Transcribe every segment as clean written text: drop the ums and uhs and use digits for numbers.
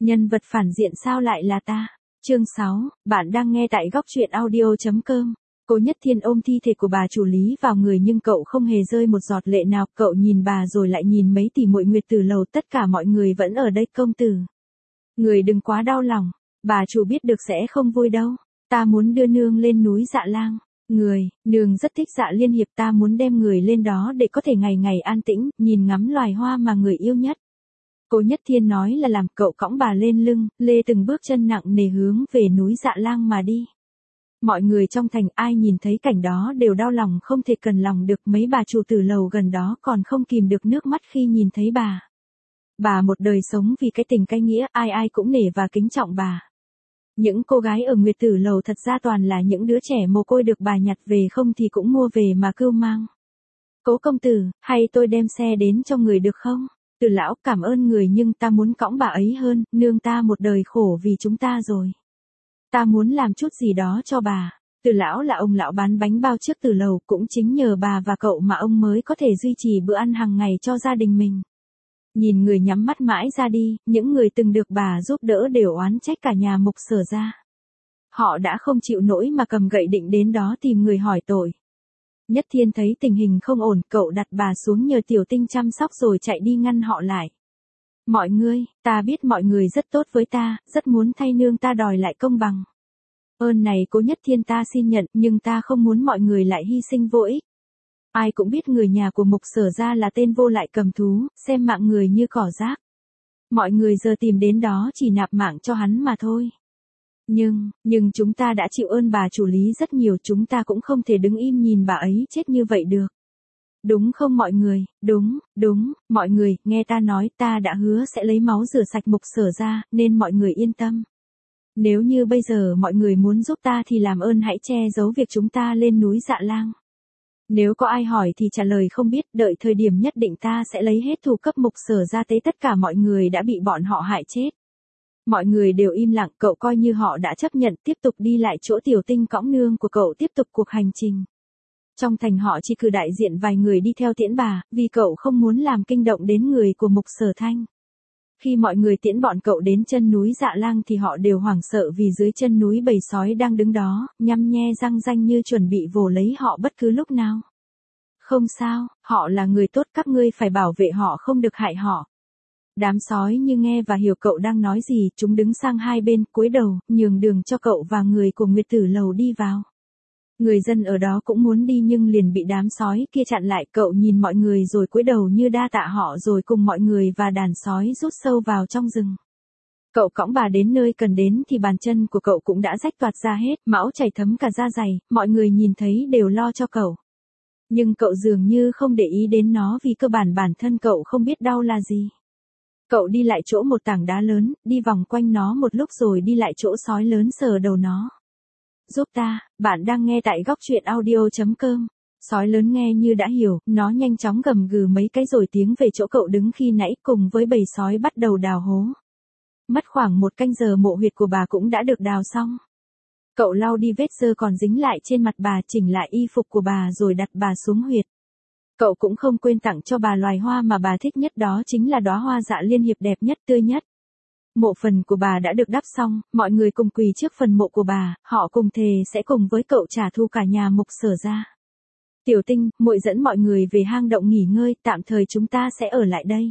Nhân vật phản diện sao lại là ta? Chương 6, bạn đang nghe tại góc truyện audio.com. Cố Nhất Thiên ôm thi thể của bà chủ Lý vào người nhưng cậu không hề rơi một giọt lệ nào, cậu nhìn bà rồi lại nhìn mấy tỷ muội Nguyệt Tử Lầu, tất cả mọi người vẫn ở đây. Công tử, người đừng quá đau lòng, bà chủ biết được sẽ không vui đâu. Ta muốn đưa nương lên núi Dạ Lang. Nương rất thích Dạ Liên Hiệp, ta muốn đem người lên đó để có thể ngày ngày an tĩnh, nhìn ngắm loài hoa mà người yêu nhất. Cố Nhất Thiên nói là làm, cậu cõng bà lên lưng, lê từng bước chân nặng nề hướng về núi Dạ Lang mà đi. Mọi người trong thành ai nhìn thấy cảnh đó đều đau lòng không thể cần lòng được, mấy bà chủ tử lầu gần đó còn không kìm được nước mắt khi nhìn thấy bà. Bà một đời sống vì cái tình cái nghĩa, ai ai cũng nể và kính trọng bà. Những cô gái ở Nguyệt Tử Lầu thật ra toàn là những đứa trẻ mồ côi được bà nhặt về, không thì cũng mua về mà cưu mang. Cố công tử, hay tôi đem xe đến cho người được không? Từ lão, cảm ơn người nhưng ta muốn cõng bà ấy hơn, nương ta một đời khổ vì chúng ta rồi. Ta muốn làm chút gì đó cho bà. Từ lão là ông lão bán bánh bao trước Tử Lầu, cũng chính nhờ bà và cậu mà ông mới có thể duy trì bữa ăn hàng ngày cho gia đình mình. Nhìn người nhắm mắt mãi ra đi, những người từng được bà giúp đỡ đều oán trách cả nhà Mục Sở ra. Họ đã không chịu nổi mà cầm gậy định đến đó tìm người hỏi tội. Nhất Thiên thấy tình hình không ổn, cậu đặt bà xuống nhờ Tiểu Tinh chăm sóc rồi chạy đi ngăn họ lại. Mọi người, ta biết mọi người rất tốt với ta, rất muốn thay nương ta đòi lại công bằng. Ơn này Cố Nhất Thiên ta xin nhận, nhưng ta không muốn mọi người lại hy sinh vô ích. Ai cũng biết người nhà của Mục Sở ra là tên vô lại cầm thú, xem mạng người như cỏ rác. Mọi người giờ tìm đến đó chỉ nạp mạng cho hắn mà thôi. Nhưng chúng ta đã chịu ơn bà chủ Lý rất nhiều, chúng ta cũng không thể đứng im nhìn bà ấy chết như vậy được. Đúng không mọi người? Đúng, mọi người, nghe ta nói, ta đã hứa sẽ lấy máu rửa sạch Mục Sở ra, nên mọi người yên tâm. Nếu như bây giờ mọi người muốn giúp ta thì làm ơn hãy che giấu việc chúng ta lên núi Dạ Lang. Nếu có ai hỏi thì trả lời không biết, đợi thời điểm nhất định ta sẽ lấy hết thù cấp Mục Sở ra tới tất cả mọi người đã bị bọn họ hại chết. Mọi người đều im lặng, cậu coi như họ đã chấp nhận, tiếp tục đi lại chỗ Tiểu Tinh cõng nương của cậu tiếp tục cuộc hành trình. Trong thành họ chỉ cử đại diện vài người đi theo tiễn bà, vì cậu không muốn làm kinh động đến người của Mục Sở Thanh. Khi mọi người tiễn bọn cậu đến chân núi Dạ Lang thì họ đều hoảng sợ vì dưới chân núi bầy sói đang đứng đó, nhăm nhe răng ranh như chuẩn bị vồ lấy họ bất cứ lúc nào. Không sao, họ là người tốt, các ngươi phải bảo vệ họ không được hại họ. Đám sói như nghe và hiểu cậu đang nói gì, chúng đứng sang hai bên, cúi đầu, nhường đường cho cậu và người của Nguyệt Tử Lầu đi vào. Người dân ở đó cũng muốn đi nhưng liền bị đám sói kia chặn lại, cậu nhìn mọi người rồi cúi đầu như đa tạ họ rồi cùng mọi người và đàn sói rút sâu vào trong rừng. Cậu cõng bà đến nơi cần đến thì bàn chân của cậu cũng đã rách toạc ra hết, máu chảy thấm cả da giày, mọi người nhìn thấy đều lo cho cậu. Nhưng cậu dường như không để ý đến nó vì cơ bản bản thân cậu không biết đau là gì. Cậu đi lại chỗ một tảng đá lớn, đi vòng quanh nó một lúc rồi đi lại chỗ sói lớn sờ đầu nó. Giúp ta, bạn đang nghe tại góc truyện audio.com. Sói lớn nghe như đã hiểu, nó nhanh chóng gầm gừ mấy cái rồi tiến về chỗ cậu đứng khi nãy, cùng với bầy sói bắt đầu đào hố. Mất khoảng 1 canh giờ mộ huyệt của bà cũng đã được đào xong. Cậu lau đi vết dơ còn dính lại trên mặt bà, chỉnh lại y phục của bà rồi đặt bà xuống huyệt. Cậu cũng không quên tặng cho bà loài hoa mà bà thích nhất, đó chính là đóa hoa Dạ Liên Hiệp đẹp nhất, tươi nhất. Mộ phần của bà đã được đắp xong, mọi người cùng quỳ trước phần mộ của bà, họ cùng thề sẽ cùng với cậu trả thù cả nhà Mục Sở ra. Tiểu Tinh, muội dẫn mọi người về hang động nghỉ ngơi, tạm thời chúng ta sẽ ở lại đây.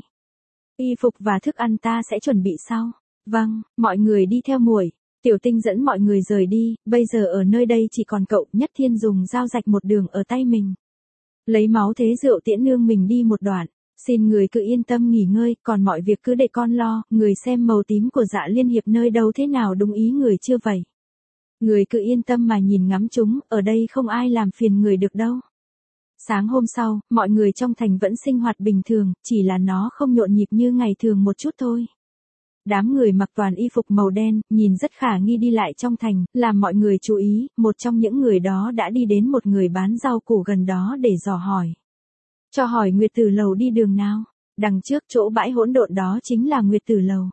Y phục và thức ăn ta sẽ chuẩn bị sau. Vâng, mọi người đi theo muội. Tiểu Tinh dẫn mọi người rời đi, bây giờ ở nơi đây chỉ còn cậu. Nhất Thiên dùng dao rạch một đường ở tay mình. Lấy máu thế rượu tiễn nương mình đi một đoạn. Xin người cứ yên tâm nghỉ ngơi, còn mọi việc cứ để con lo, người xem màu tím của Dạ Liên Hiệp nơi đâu thế nào đúng ý người chưa vậy. Người cứ yên tâm mà nhìn ngắm chúng, ở đây không ai làm phiền người được đâu. Sáng hôm sau, mọi người trong thành vẫn sinh hoạt bình thường, chỉ là nó không nhộn nhịp như ngày thường một chút thôi. Đám người mặc toàn y phục màu đen, nhìn rất khả nghi đi lại trong thành, làm mọi người chú ý, một trong những người đó đã đi đến một người bán rau củ gần đó để dò hỏi. Cho hỏi Nguyệt Tử Lầu đi đường nào? Đằng trước chỗ bãi hỗn độn đó chính là Nguyệt Tử Lầu.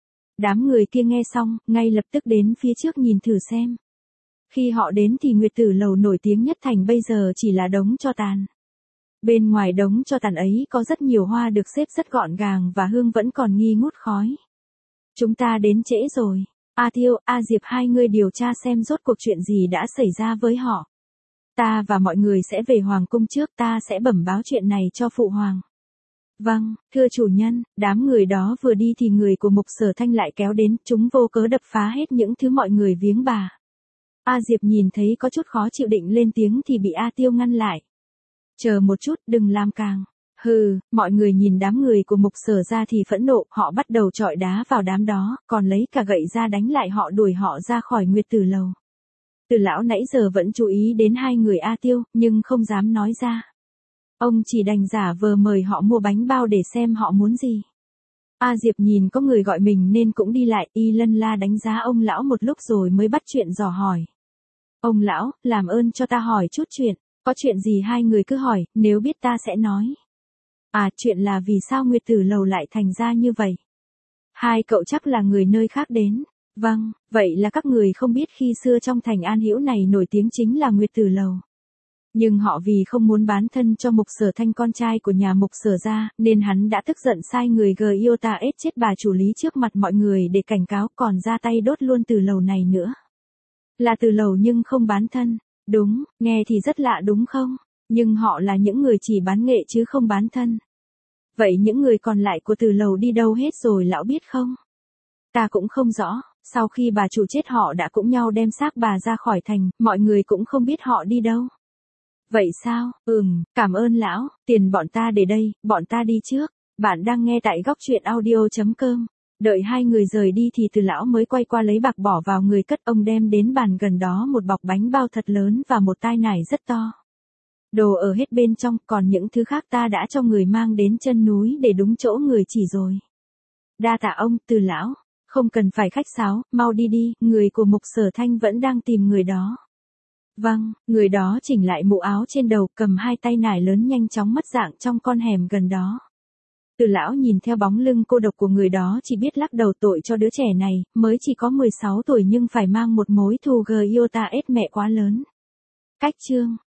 Đám người kia nghe xong, ngay lập tức đến phía trước nhìn thử xem. Khi họ đến thì Nguyệt Tử Lầu nổi tiếng nhất thành bây giờ chỉ là đống tro tàn. Bên ngoài đống tro tàn ấy có rất nhiều hoa được xếp rất gọn gàng và hương vẫn còn nghi ngút khói. Chúng ta đến trễ rồi. A Tiêu, A Diệp hai người điều tra xem rốt cuộc chuyện gì đã xảy ra với họ. Ta và mọi người sẽ về Hoàng cung trước, ta sẽ bẩm báo chuyện này cho Phụ Hoàng. Vâng, thưa chủ nhân, đám người đó vừa đi thì người của Mục Sở Thanh lại kéo đến, chúng vô cớ đập phá hết những thứ mọi người viếng bà. A Diệp nhìn thấy có chút khó chịu định lên tiếng thì bị A Tiêu ngăn lại. Chờ một chút, đừng làm càng. Hừ, mọi người nhìn đám người của Mục Sở ra thì phẫn nộ, họ bắt đầu chọi đá vào đám đó, còn lấy cả gậy ra đánh lại họ, đuổi họ ra khỏi Nguyệt Tử Lầu. Từ lão nãy giờ vẫn chú ý đến hai người A Tiêu, nhưng không dám nói ra. Ông chỉ đành giả vờ mời họ mua bánh bao để xem họ muốn gì. A Diệp nhìn có người gọi mình nên cũng đi lại, y lân la đánh giá ông lão một lúc rồi mới bắt chuyện dò hỏi. Ông lão, làm ơn cho ta hỏi chút chuyện, có chuyện gì hai người cứ hỏi, nếu biết ta sẽ nói. À, chuyện là vì sao Nguyệt Tử Lầu lại thành ra như vậy? Hai cậu chắc là người nơi khác đến. Vâng, vậy là các người không biết khi xưa trong thành An Hữu này nổi tiếng chính là Nguyệt Tử Lầu. Nhưng họ vì không muốn bán thân cho Mục Sở Thanh con trai của nhà Mục Sở ra, nên hắn đã tức giận sai người Giota ết chết bà chủ lý trước mặt mọi người để cảnh cáo, còn ra tay đốt luôn Tử Lầu này nữa. Là Tử Lầu nhưng không bán thân. Đúng, nghe thì rất lạ đúng không? Nhưng họ là những người chỉ bán nghệ chứ không bán thân. Vậy những người còn lại của Tử Lầu đi đâu hết rồi lão biết không? Ta cũng không rõ, sau khi bà chủ chết họ đã cũng nhau đem xác bà ra khỏi thành, mọi người cũng không biết họ đi đâu. Vậy sao? Cảm ơn lão, tiền bọn ta để đây, bọn ta đi trước. Bạn đang nghe tại góc truyện audio.com. Đợi hai người rời đi thì Từ lão mới quay qua lấy bạc bỏ vào người cất, ông đem đến bàn gần đó một bọc bánh bao thật lớn và một tai nải rất to. Đồ ở hết bên trong, còn những thứ khác ta đã cho người mang đến chân núi để đúng chỗ người chỉ rồi. Đa tạ ông, Từ lão. Không cần phải khách sáo, mau đi đi, người của Mục Sở Thanh vẫn đang tìm người đó. Vâng, người đó chỉnh lại mũ áo trên đầu, cầm hai tay nải lớn nhanh chóng mất dạng trong con hẻm gần đó. Từ lão nhìn theo bóng lưng cô độc của người đó chỉ biết lắc đầu, tội cho đứa trẻ này, mới chỉ có 16 tuổi nhưng phải mang một mối thù Giota ết mẹ quá lớn. Cách chương